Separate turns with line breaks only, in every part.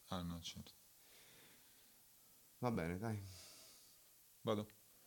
Ah no, certo.
Va bene, dai.
Vado.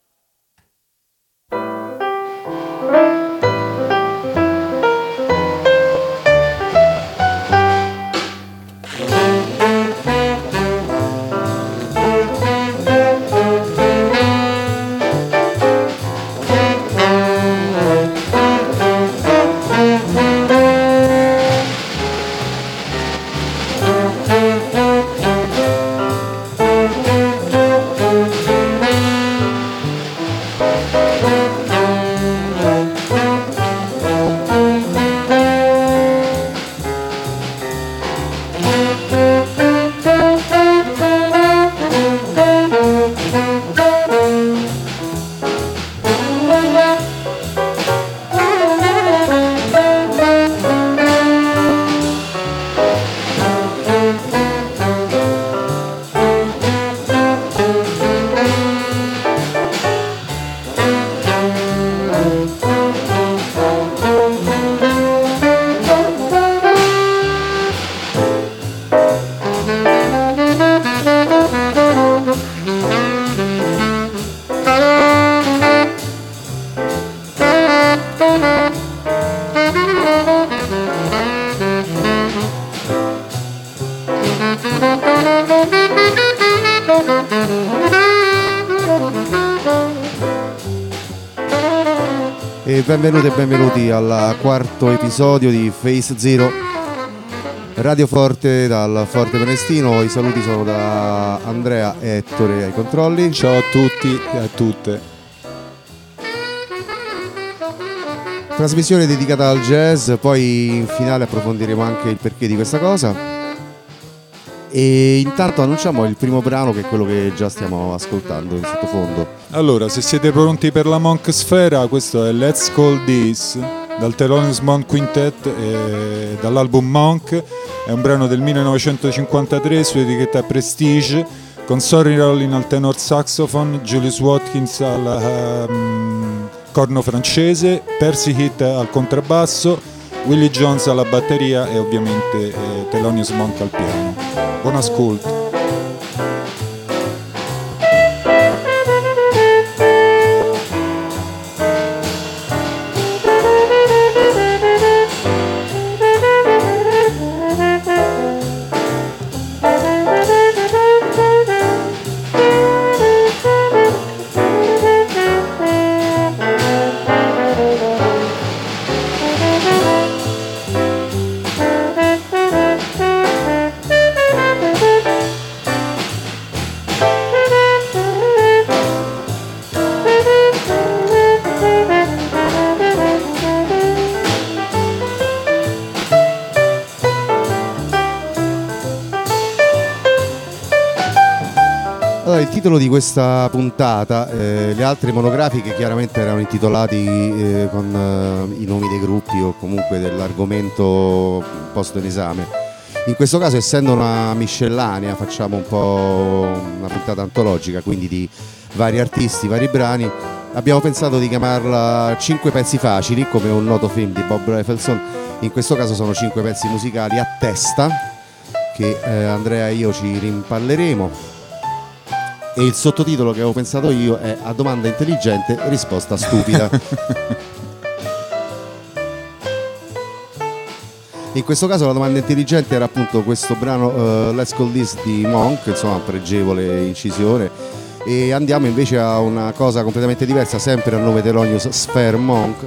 E benvenuti e benvenuti al quarto episodio di Phase Zero, Radio Forte dal Forte Prenestino. I saluti sono da Andrea e Ettore ai controlli.
Ciao a tutti e a tutte.
Trasmissione dedicata al jazz, poi in finale approfondiremo anche il perché di questa cosa. E intanto annunciamo il primo brano, che è quello che già stiamo ascoltando in sottofondo.
Allora, se siete pronti per la Monk Sfera, questo è Let's Call This dal Thelonious Monk Quintet e dall'album Monk. È un brano del 1953 su etichetta Prestige, con Sonny Rollin al tenor saxophone, Julius Watkins al corno francese, Percy Heath al contrabbasso, Willie Jones alla batteria e ovviamente Thelonious Monk al piano. Buon ascolto.
Il titolo di questa puntata, le altre monografiche chiaramente erano intitolati con i nomi dei gruppi o comunque dell'argomento posto in esame. In questo caso, essendo una miscellanea, facciamo un po' una puntata antologica, quindi di vari artisti, vari brani. Abbiamo pensato di chiamarla 5 pezzi facili, come un noto film di Bob Rafelson. In questo caso sono 5 pezzi musicali a testa che Andrea e io ci rimpalleremo. E il sottotitolo che avevo pensato io è A domanda intelligente, risposta stupida. In questo caso la domanda intelligente era appunto questo brano Let's Call This di Monk, insomma pregevole incisione. E andiamo invece a una cosa completamente diversa, sempre a nome Thelonious Sphere Monk.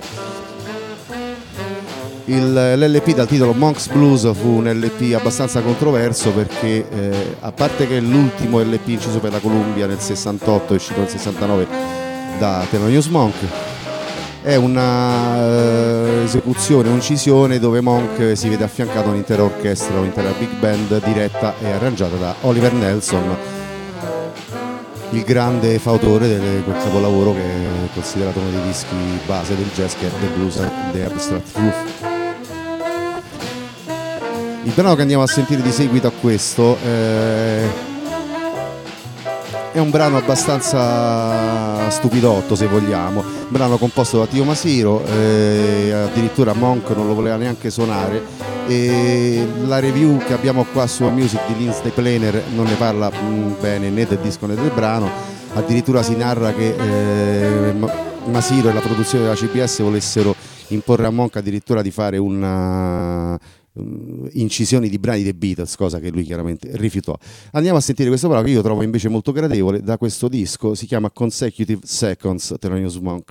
L'LP dal titolo Monk's Blues fu un LP abbastanza controverso perché a parte che è l'ultimo LP inciso per la Columbia nel 68 e uscito nel 69 da Thelonious Monk, è una esecuzione, un'uncisione dove Monk si vede affiancato un'intera orchestra, un'intera big band diretta e arrangiata da Oliver Nelson, il grande fautore del quel capolavoro che è considerato uno dei dischi base del jazz, che è The Blues and the Abstract Roof. Il brano che andiamo a sentire di seguito a questo è un brano abbastanza stupidotto, se vogliamo, un brano composto da Tio Masiro, addirittura Monk non lo voleva neanche suonare E la review che abbiamo qua su Music di Lindsay Planer non ne parla bene né del disco né del brano, addirittura si narra che Masiro e la produzione della CBS volessero imporre a Monk addirittura di fare una incisioni di brani dei Beatles, cosa che lui chiaramente rifiutò. Andiamo a sentire questo brano che io trovo invece molto gradevole da questo disco, si chiama Consecutive Seconds, Thelonious Monk.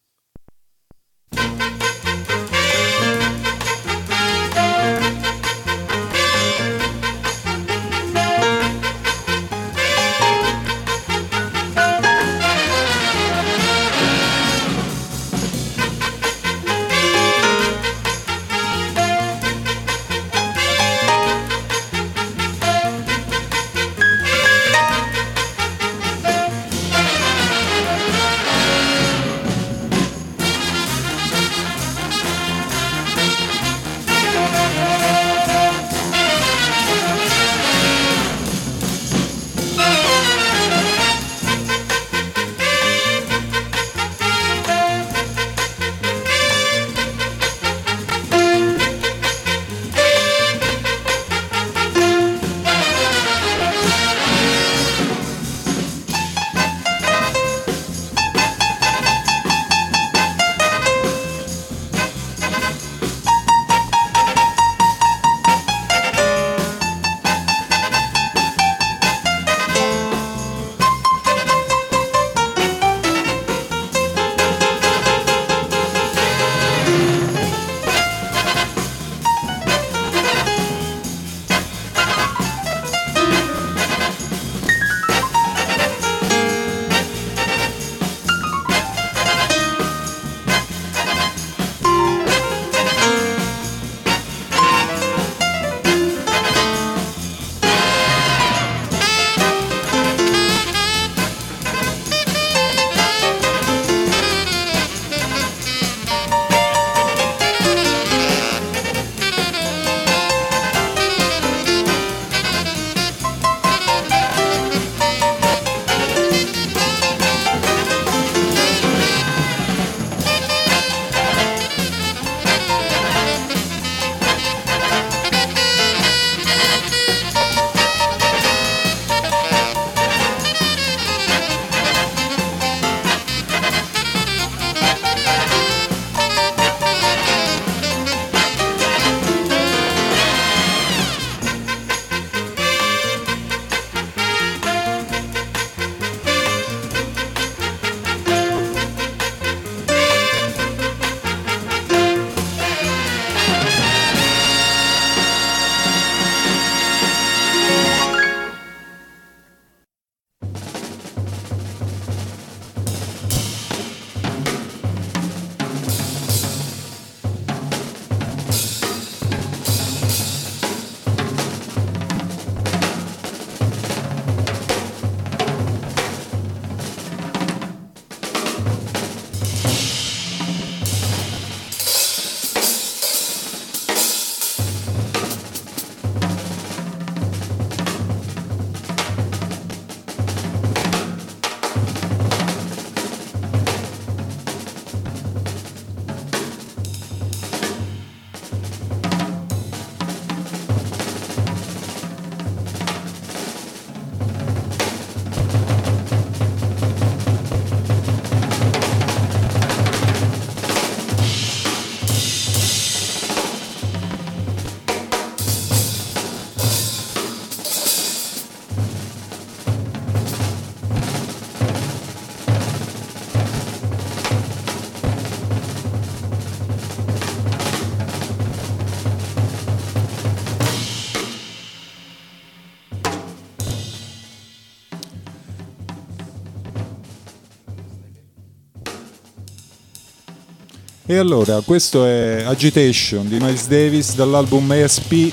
E allora, questo è Agitation di Miles Davis dall'album ASP,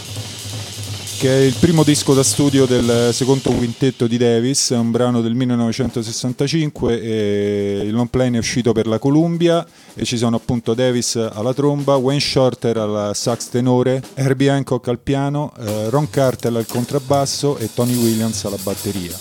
che è il primo disco da studio del secondo quintetto di Davis, è un brano del 1965 e il long play è uscito per la Columbia e ci sono appunto Davis alla tromba, Wayne Shorter al sax tenore, Herbie Hancock al piano, Ron Carter al contrabbasso e Tony Williams alla batteria.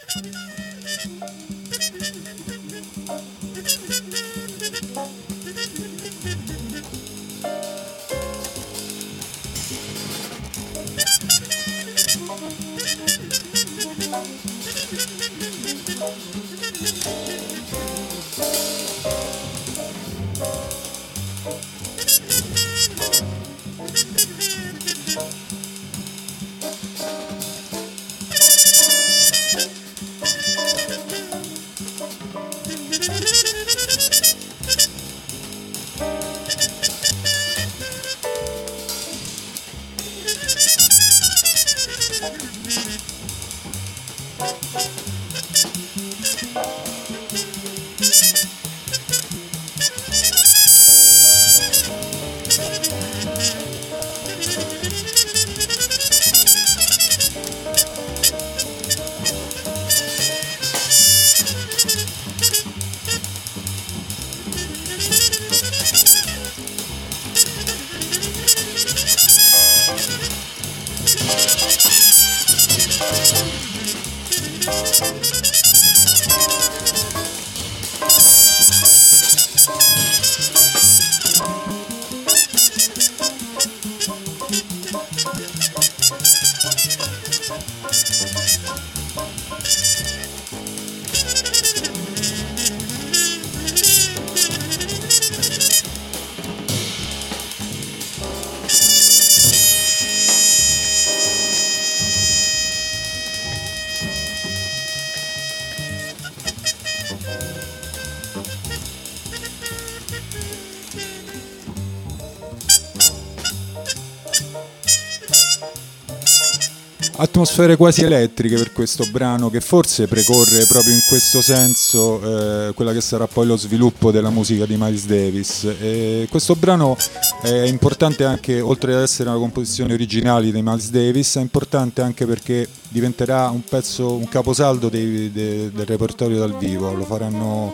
Atmosfere quasi elettriche per questo brano, che forse precorre proprio in questo senso quella che sarà poi lo sviluppo della musica di Miles Davis. E questo brano è importante anche, oltre ad essere una composizione originale di Miles Davis, è importante anche perché diventerà un pezzo, un caposaldo del repertorio dal vivo. Lo faranno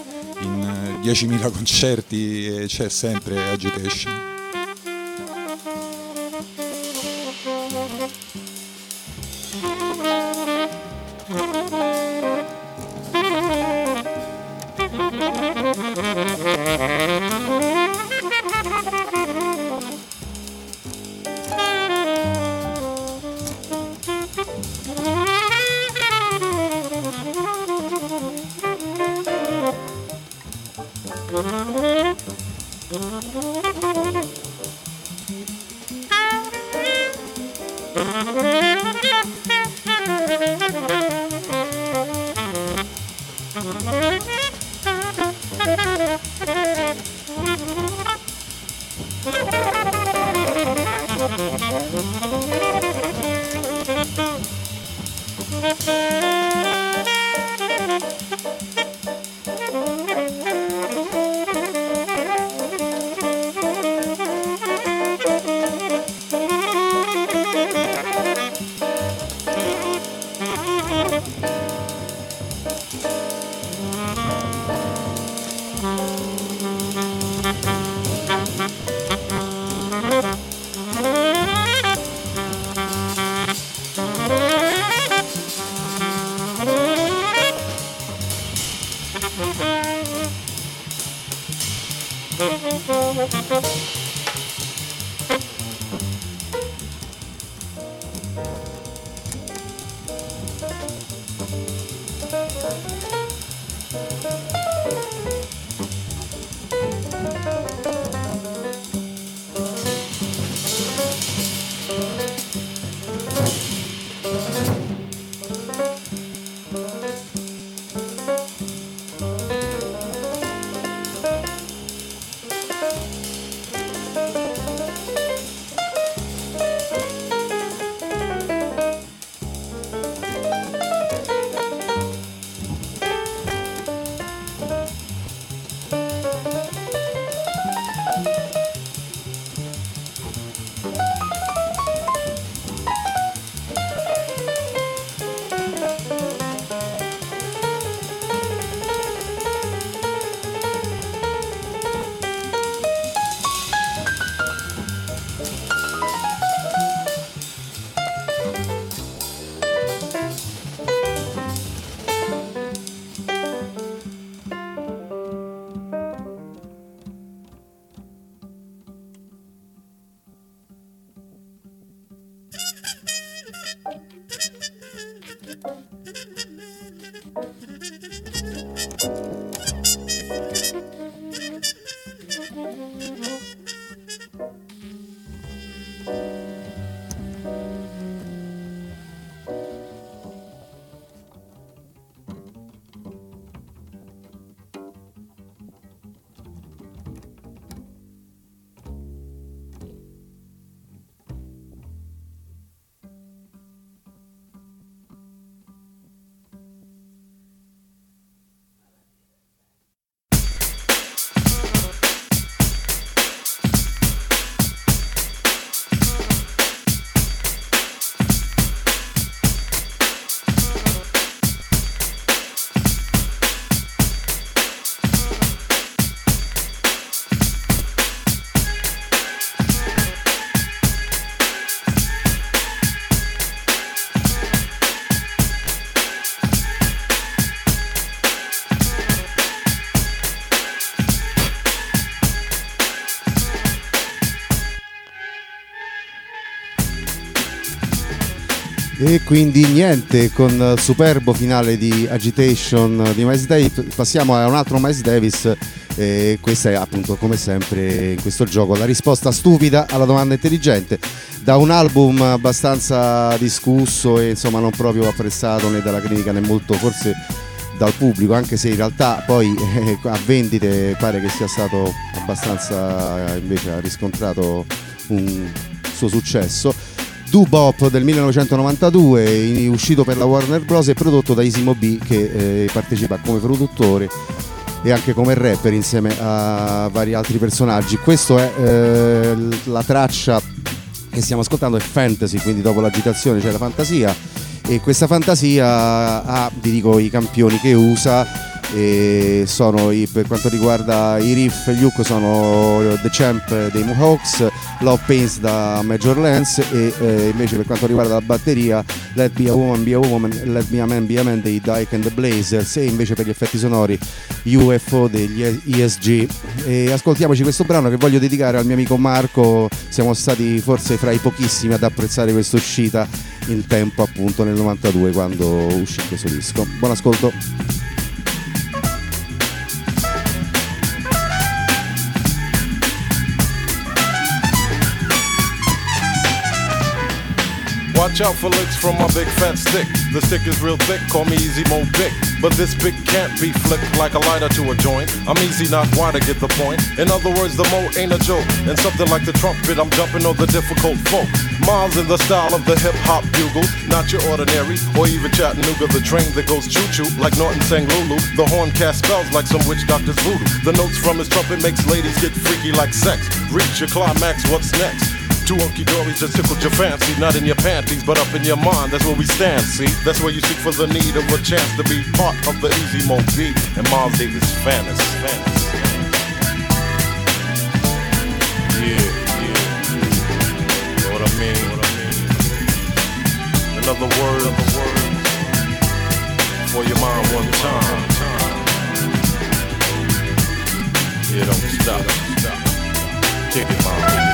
in 10.000 concerti e c'è sempre Agitation.
E quindi niente, con il superbo finale di Agitation di Miles Davis passiamo a un altro Miles Davis. Questa è appunto, come sempre in questo gioco, la risposta stupida alla domanda intelligente, da un album abbastanza discusso e insomma non proprio apprezzato né dalla critica né molto forse dal pubblico, anche se in realtà poi a vendite pare che sia stato abbastanza, invece ha riscontrato un suo successo. Doo-Bop del 1992, uscito per la Warner Bros. E prodotto da Easy Mo Bee, che partecipa come produttore e anche come rapper insieme a vari altri personaggi. Questo è la traccia che stiamo ascoltando, è fantasy, quindi dopo l'agitazione c'è la fantasia, e questa fantasia ha, vi dico, i campioni che usa. E sono per quanto riguarda i riff, gli hook sono The Champ dei Mohawks, Love Pains da Major Lance, e invece per quanto riguarda la batteria Let Be a Woman, Let Me a Man Be a Man dei Dyke and the Blazers, e invece per gli effetti sonori UFO degli ESG. E ascoltiamoci questo brano che voglio dedicare al mio amico Marco. Siamo stati forse fra i pochissimi ad apprezzare questa uscita in tempo, appunto nel 92, quando uscì questo disco. Buon ascolto.
Watch out for licks from my big fat stick. The stick is real thick, call me Easy Mo Big. But this big can't be flicked like a lighter to a joint. I'm easy, not wide, to get the point. In other words, the mo ain't a joke. And something like the trumpet, I'm jumping on the difficult folk. Miles in the style of the hip-hop bugle. Not your ordinary, or even Chattanooga, the train that goes choo-choo, like Norton sang Lulu. The horn cast spells like some witch doctor's voodoo. The notes from his trumpet makes ladies get freaky like sex. Reach your climax, what's next? Two hunky-dories just tickled your fancy, not in your panties, but up in your mind, that's where we stand, see? That's where you seek for the need of a chance to be part of the Easy Mo Bee and Miles Davis fantasy. Yeah. Know what I mean? In other words, for your mind one time. Yeah, don't stop. Kick it, mom.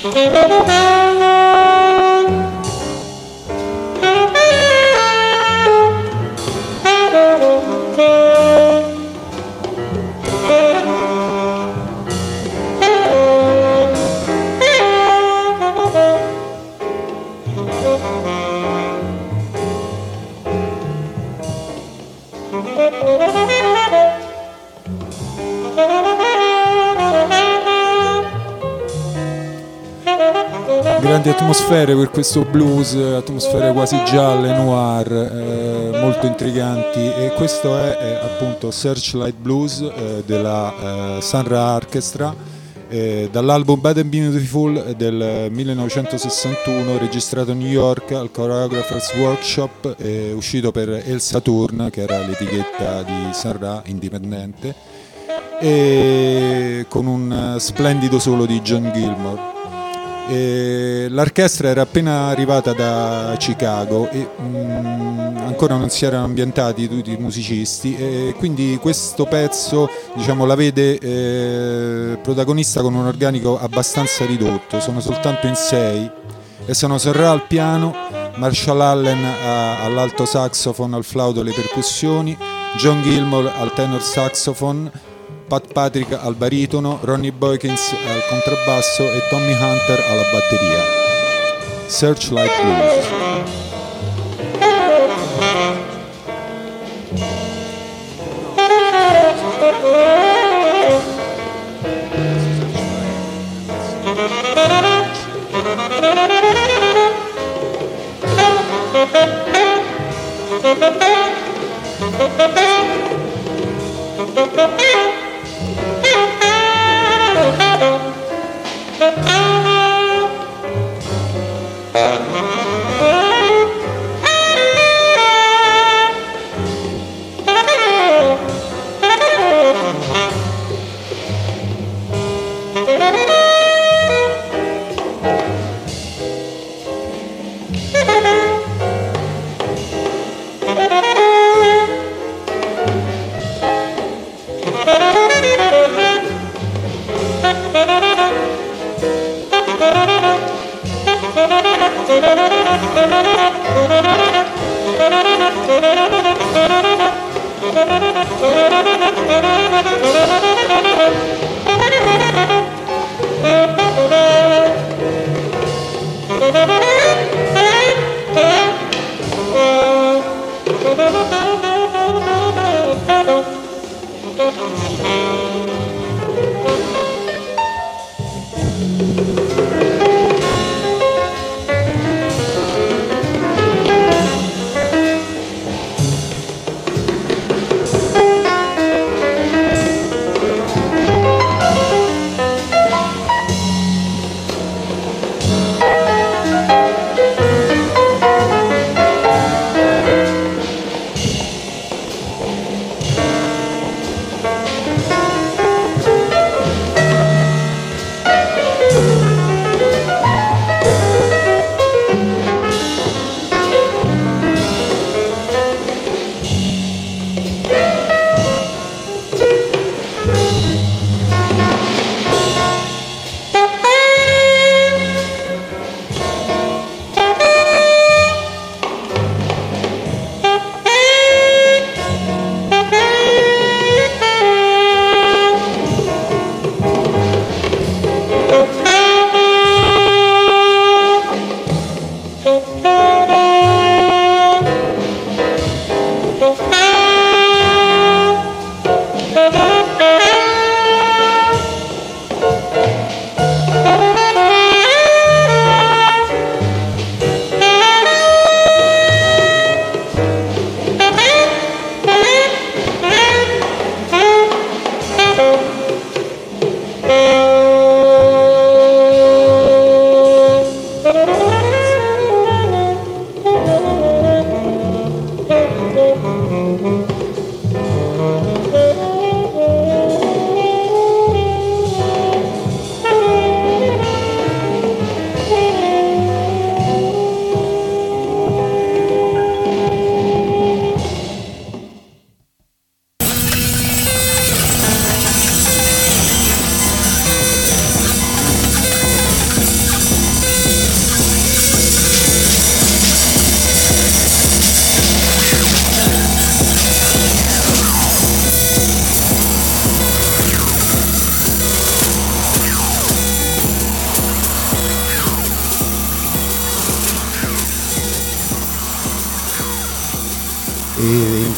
Grandi atmosfere per questo blues, atmosfere quasi gialle, noir, molto intriganti, e questo è appunto Searchlight Blues della Sun Ra Orchestra, dall'album Bad and Beautiful del 1961, registrato a New York al Choreographers Workshop, uscito per El Saturn, che era l'etichetta di Sun Ra indipendente, e con un splendido solo di John Gilmore. L'orchestra era appena arrivata da Chicago e ancora non si erano ambientati tutti i musicisti, e quindi questo pezzo, diciamo, la vede protagonista con un organico abbastanza ridotto. Sono soltanto in 6 e sono Sun Ra al piano, Marshall Allen all'alto saxophone, al flauto e alle percussioni, John Gilmore al tenor saxophone, Pat Patrick al baritono, Ronnie Boykins al contrabbasso e Tommy Hunter alla batteria. Searchlight Blues.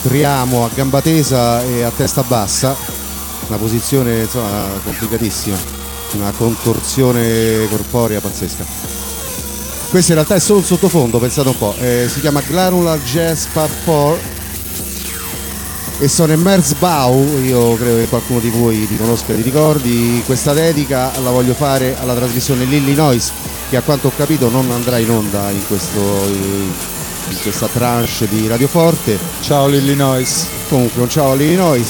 entriamo a gamba tesa e a testa bassa, una posizione insomma complicatissima, una contorsione corporea pazzesca. Questo in realtà è solo un sottofondo, pensate un po', si chiama Granular Jazz Part 4 e sono in Merzbau. Io credo che qualcuno di voi li conosca e li ricordi. Questa dedica la voglio fare alla trasmissione l'Illinois, che a quanto ho capito non andrà in onda in questa tranche di Radioforte.
Ciao l'Illinois.
Comunque un ciao all'Illinois.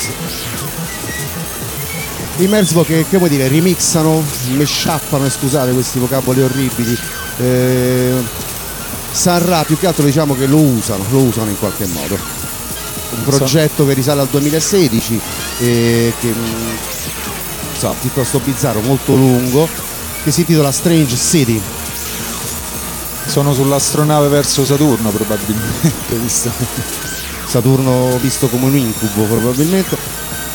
I Merzbau che vuoi dire, remixano, meshappano, scusate questi vocaboli orribili, Sun-Ra più che altro diciamo che lo usano in qualche modo. Un progetto che risale al 2016 che piuttosto bizzarro, molto lungo, che si intitola Strange City.
Sono sull'astronave verso Saturno probabilmente, visto.
Saturno visto come un incubo probabilmente.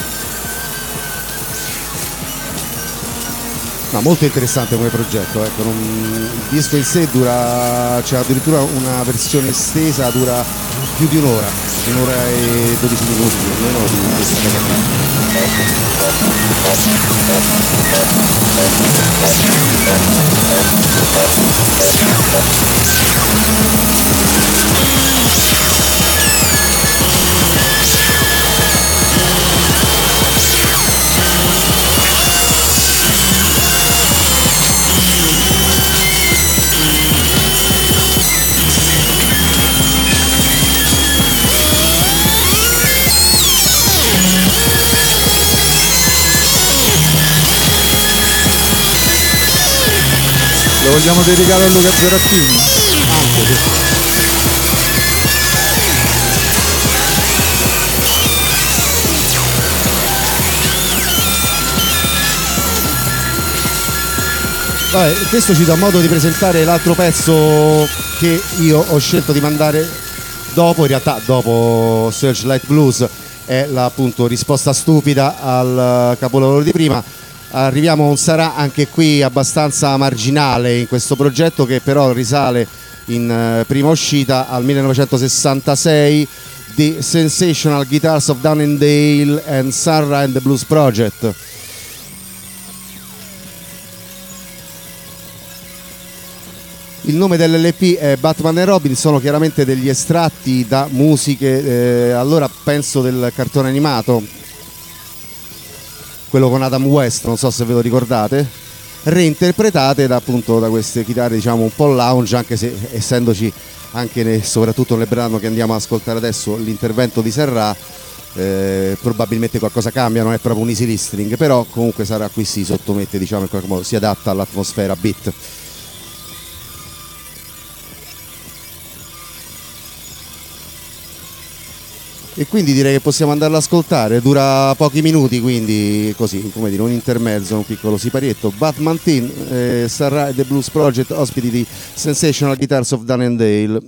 No, molto interessante come progetto, ecco. Il disco in sé c'è addirittura una versione estesa, dura più di un'ora e 12 minuti più o meno di questa
Lo vogliamo dedicare a Luca Zerattini?
Anche sì. Vabbè, questo ci dà modo di presentare l'altro pezzo che io ho scelto di mandare dopo, in realtà dopo Searchlight Blues, è la appunto risposta stupida al capolavoro di prima. Arriviamo a un sarà anche qui abbastanza marginale in questo progetto, che però risale in prima uscita al 1966, The Sensational Guitars of Dunnendale and Sun-Ra and the Blues Project. Il nome dell'LP è Batman e Robin, sono chiaramente degli estratti da musiche, allora penso del cartone animato, quello con Adam West, non so se ve lo ricordate, reinterpretate da queste chitarre diciamo un po' lounge, anche se essendoci anche soprattutto nel brano che andiamo ad ascoltare adesso l'intervento di Serra, probabilmente qualcosa cambia, non è proprio un easy listening, però comunque sarà qui si sottomette, diciamo in qualche modo si adatta all'atmosfera beat. E quindi direi che possiamo andarlo ad ascoltare, dura pochi minuti, quindi così, come dire, un intermezzo, un piccolo siparietto. Batman Teen, Sun-Ra e the Blues Project, ospiti di Sensational Guitars of Dunnendale.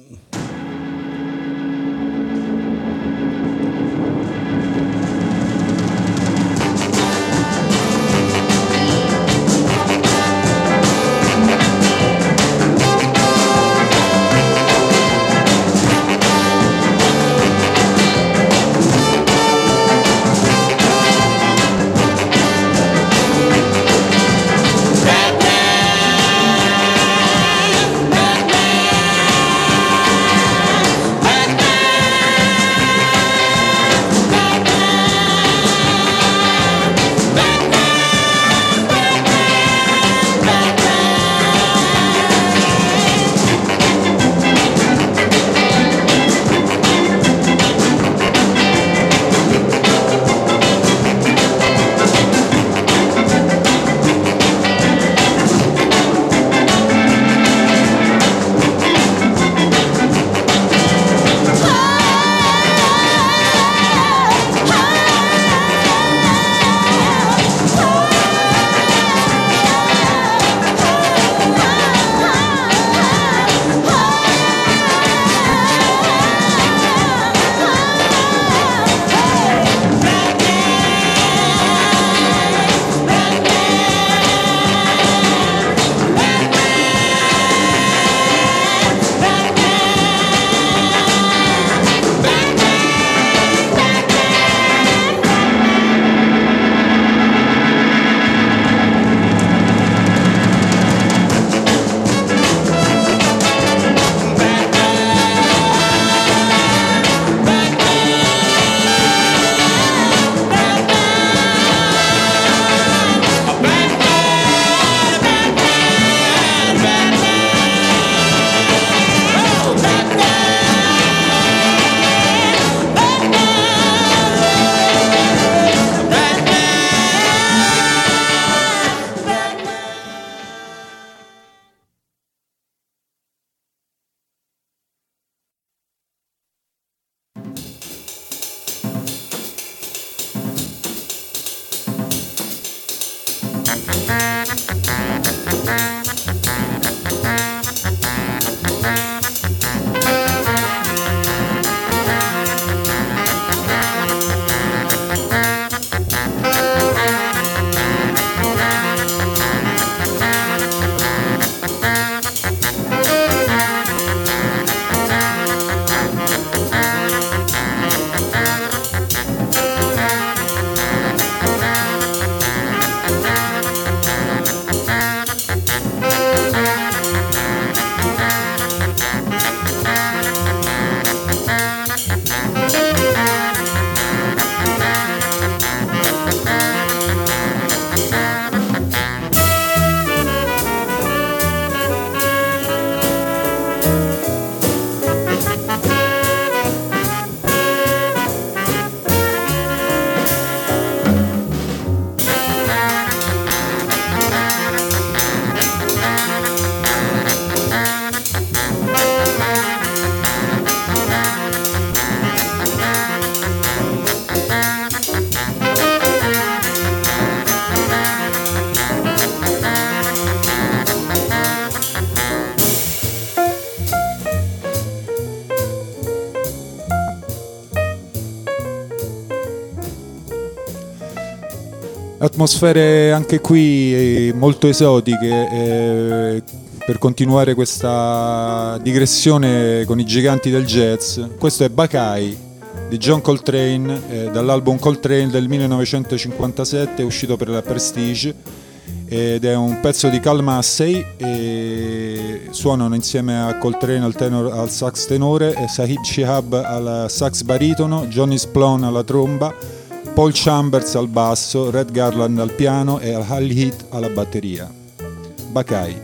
Atmosfere anche qui molto esotiche, per continuare questa digressione con i giganti del jazz. Questo è Bakai di John Coltrane, dall'album Coltrane del 1957, uscito per la Prestige, ed è un pezzo di Cal Massey, e suonano insieme a Coltrane al sax tenore, Sahib Shihab al sax baritono, Johnny Splone alla tromba, Paul Chambers al basso, Red Garland al piano e Al Heath alla batteria. Bakai.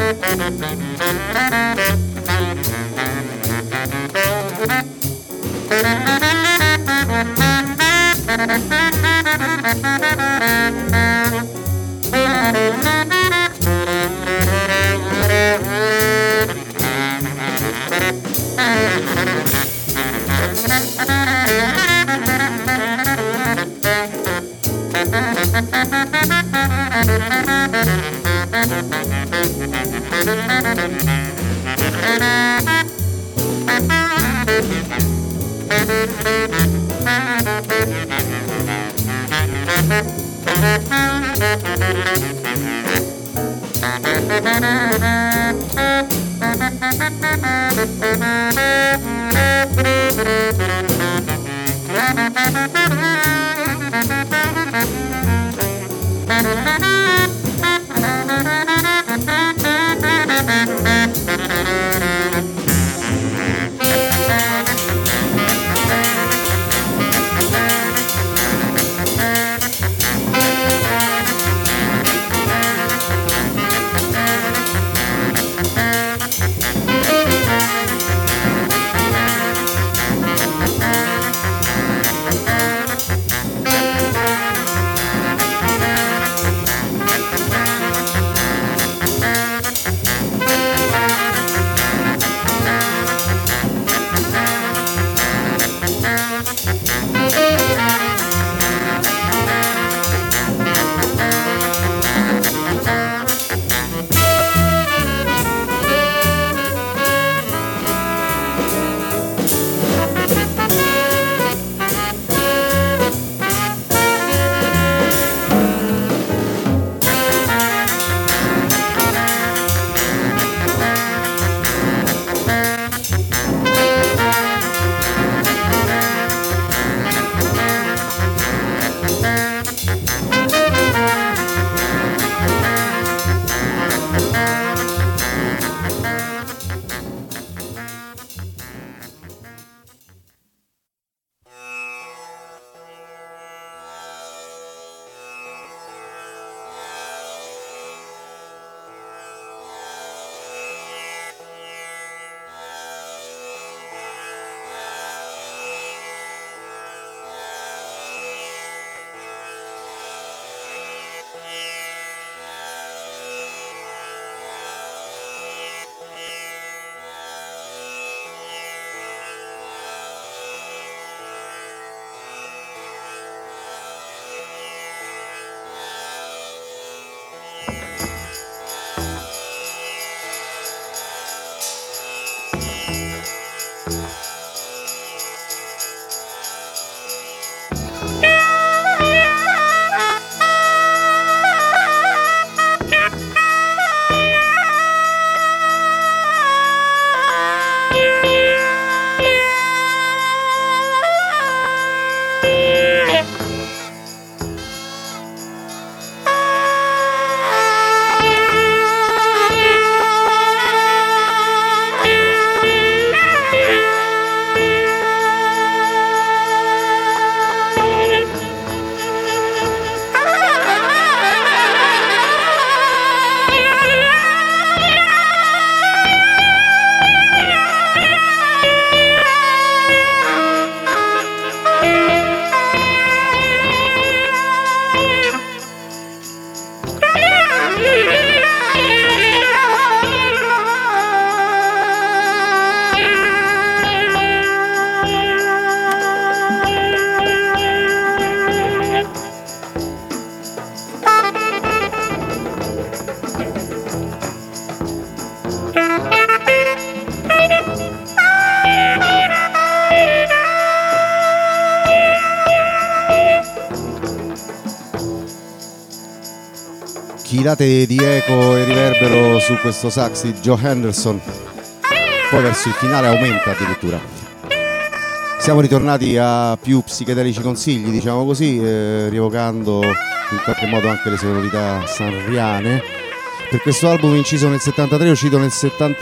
Chilate di eco e riverbero su questo sax di Joe Henderson, poi verso il finale aumenta addirittura. Siamo ritornati a più psichedelici consigli, diciamo così, rievocando in qualche modo anche le sonorità sanriane. Per questo album inciso nel 73, uscito nel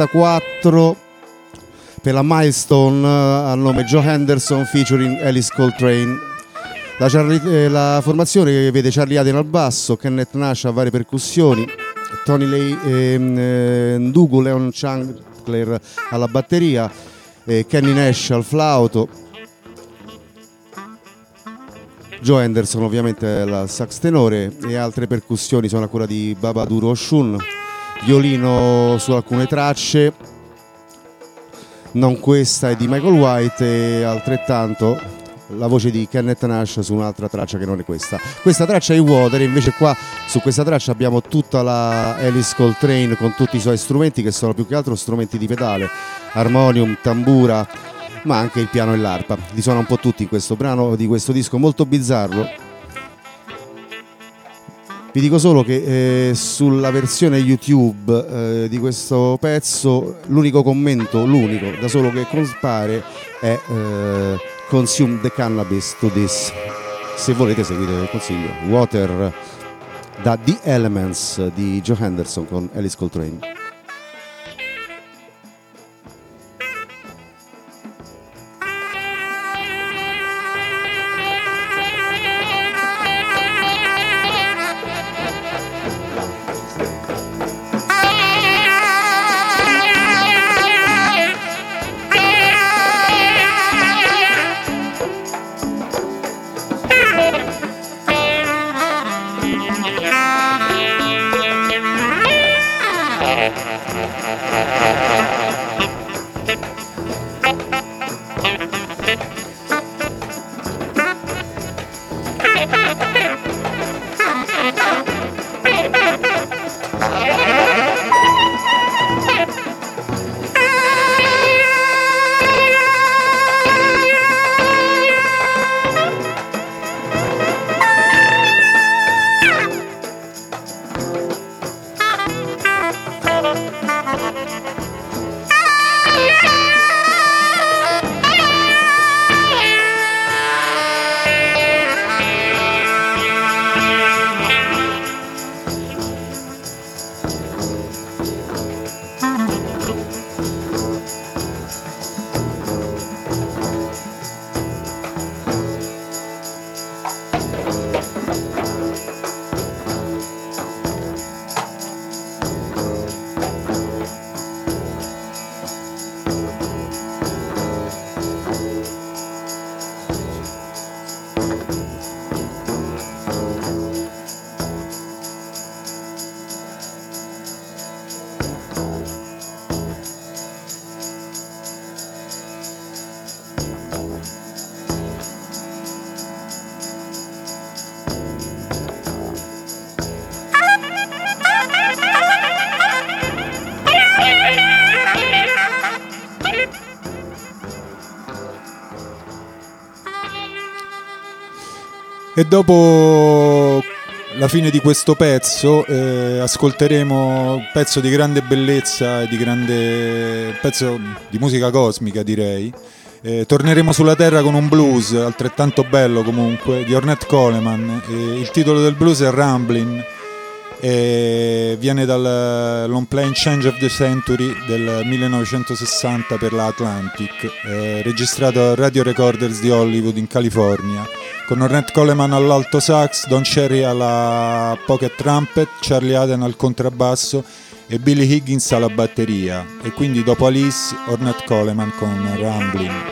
74 per la Milestone, a nome Joe Henderson featuring Alice Coltrane. La formazione vede Charlie Haden al basso, Kenneth Nash a varie percussioni, Tony Ndugu, Leon Chandler alla batteria, Kenny Nash al flauto, Joe Henderson ovviamente al sax tenore, e altre percussioni sono a cura di Babaduro Oshun, violino su alcune tracce, non questa è di Michael White, e altrettanto la voce di Kenneth Nash su un'altra traccia che non è questa. Questa traccia è Water, invece qua su questa traccia abbiamo tutta la Alice Coltrane con tutti i suoi strumenti, che sono più che altro strumenti di pedale, armonium, tambura, ma anche il piano e l'arpa. Li suona un po' tutti in questo brano di questo disco molto bizzarro. Vi dico solo che sulla versione YouTube di questo pezzo l'unico commento, l'unico da solo che compare è Consume the cannabis to this. Se volete seguite il consiglio. Water da The Elements di Joe Henderson con Alice Coltrane.
E dopo la fine di questo pezzo ascolteremo un pezzo di grande bellezza e di grande pezzo di musica cosmica, direi. Torneremo sulla terra con un blues altrettanto bello comunque di Ornette Coleman. Il titolo del blues è Ramblin' e viene dal long playing Change of the Century del 1960 per la Atlantic, registrato a Radio Recorders di Hollywood in California, con Ornette Coleman all'alto sax, Don Cherry alla pocket trumpet, Charlie Haden al contrabbasso e Billy Higgins alla batteria. E quindi dopo Alice, Ornette Coleman con Ramblin'.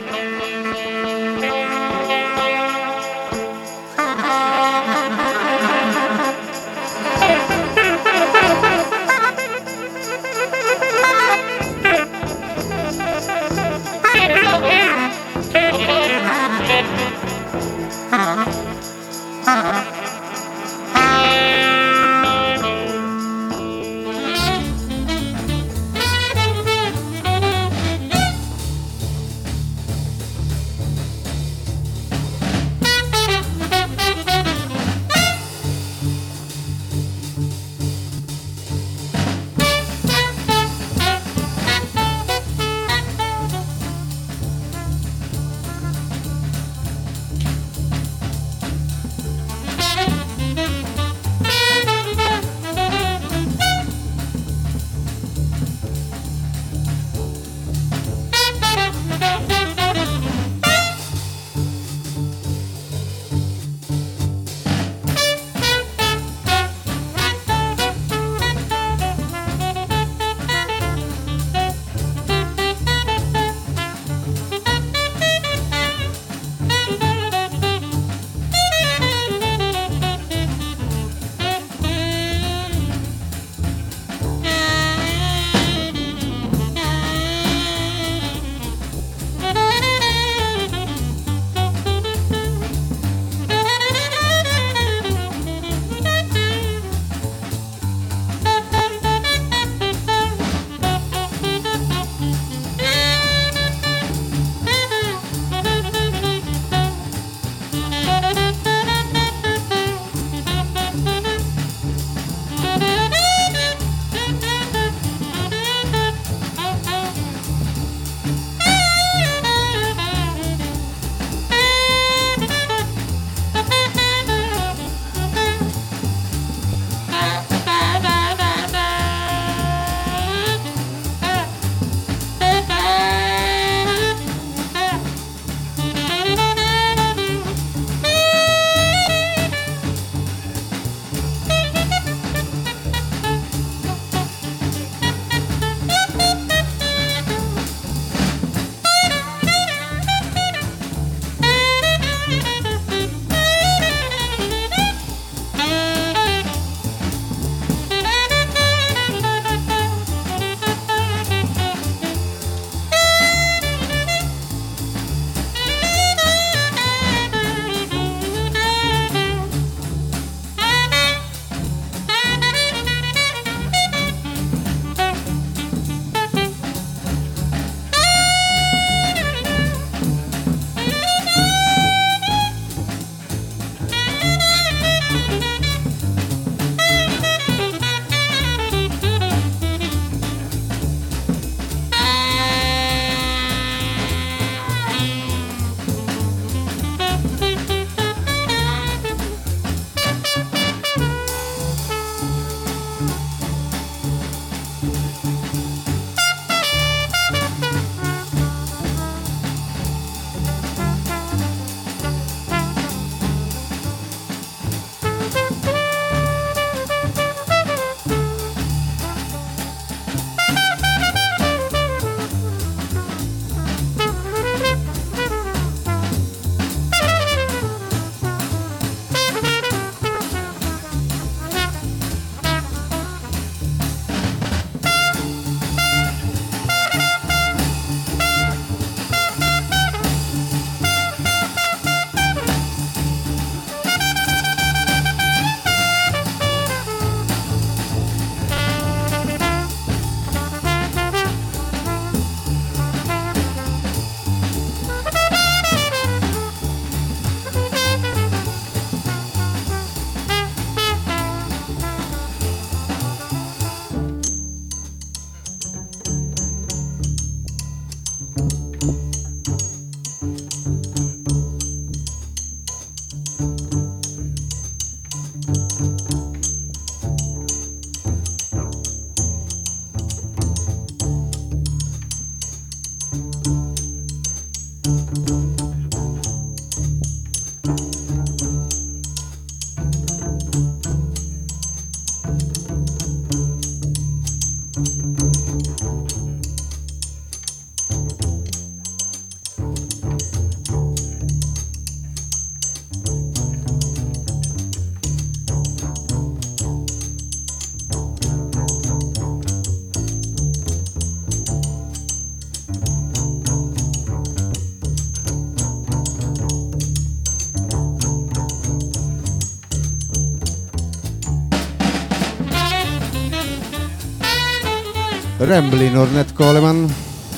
Ramblin' Ornette Coleman,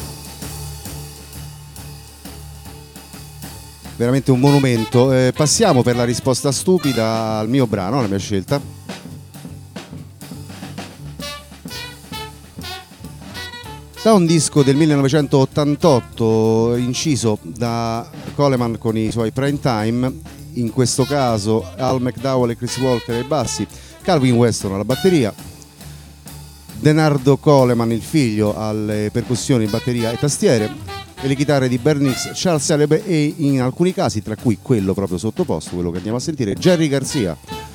veramente un monumento. Passiamo per la risposta stupida al mio brano, alla mia scelta. Da un disco del 1988 inciso da Coleman con i suoi Prime Time, in questo caso Al McDowell e Chris Walker ai bassi, Calvin Weston alla batteria, Denardo Coleman, il figlio, alle percussioni, batteria e tastiere, e le chitarre di Bernix, Charles Celebre e in alcuni casi, tra cui quello proprio sottoposto, quello che andiamo a sentire, Jerry Garcia,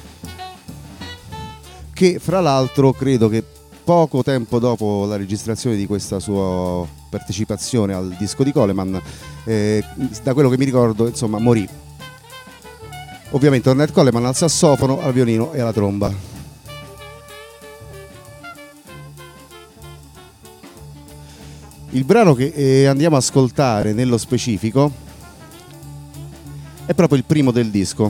che fra l'altro credo che poco tempo dopo la registrazione di questa sua partecipazione al disco di Coleman, da quello che mi ricordo, insomma, morì. Ovviamente Ornette Coleman al sassofono, al violino e alla tromba. Il brano che andiamo a ascoltare nello specifico è proprio il primo del disco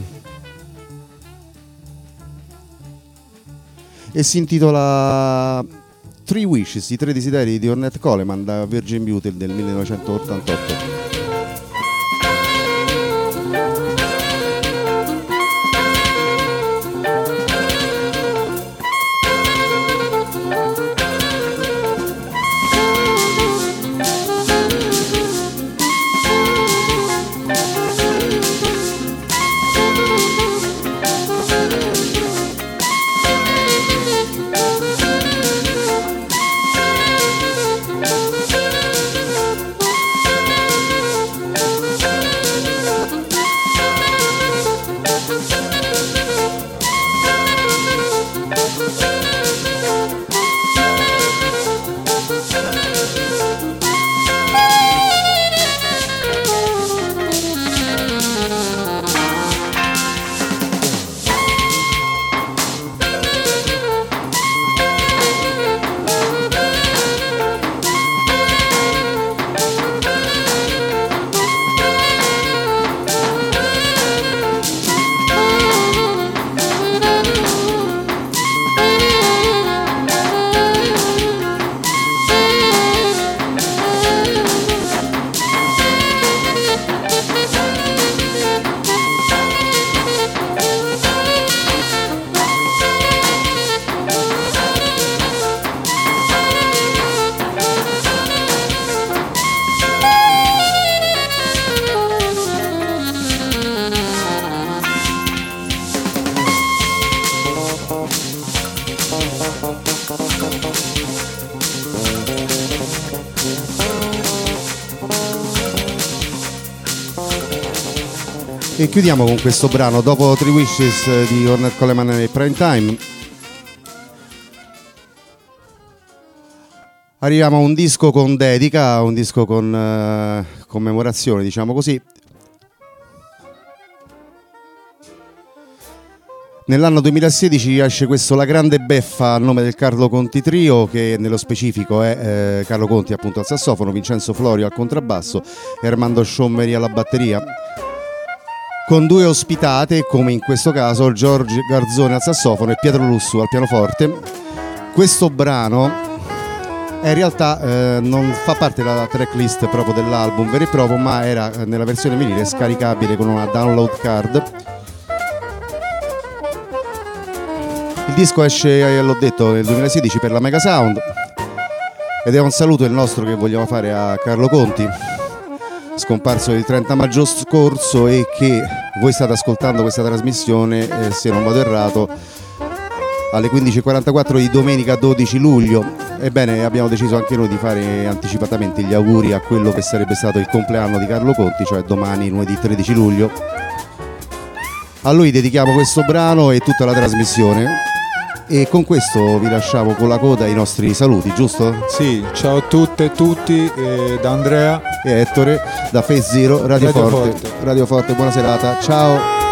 e si intitola Three Wishes, i 3 desideri di Ornette Coleman, da Virgin Beauty del 1988. E chiudiamo con questo brano, dopo Three Wishes di Ornette Coleman e Prime Time. Arriviamo a un disco con dedica, un disco con commemorazione, diciamo così. Nell'anno 2016 esce questo La Grande Beffa a nome del Carlo Conti Trio, che nello specifico è Carlo Conti appunto al sassofono, Vincenzo Florio al contrabbasso e Armando Sciommeri alla batteria, con 2 ospitate, come in questo caso Giorgio Garzone al sassofono e Pietro Lussu al pianoforte. Questo brano in realtà non fa parte della tracklist proprio dell'album vero e proprio, ma era nella versione vinile scaricabile con una download card. Il disco esce, l'ho detto, nel 2016 per la Mega Sound, ed è un saluto il nostro che vogliamo fare a Carlo Conti, scomparso il 30 maggio scorso, e che voi state ascoltando questa trasmissione, se non vado errato, alle 15:44 di domenica 12 luglio. Ebbene, abbiamo deciso anche noi di fare anticipatamente gli auguri a quello che sarebbe stato il compleanno di Carlo Conti, cioè domani, lunedì 13 luglio. A lui dedichiamo questo brano e tutta la trasmissione. E con questo vi lasciamo con la coda i nostri saluti, giusto?
Sì, ciao a tutte e tutti, da Andrea
e Ettore da Phase Zero, Radio Forte. Buona serata, ciao.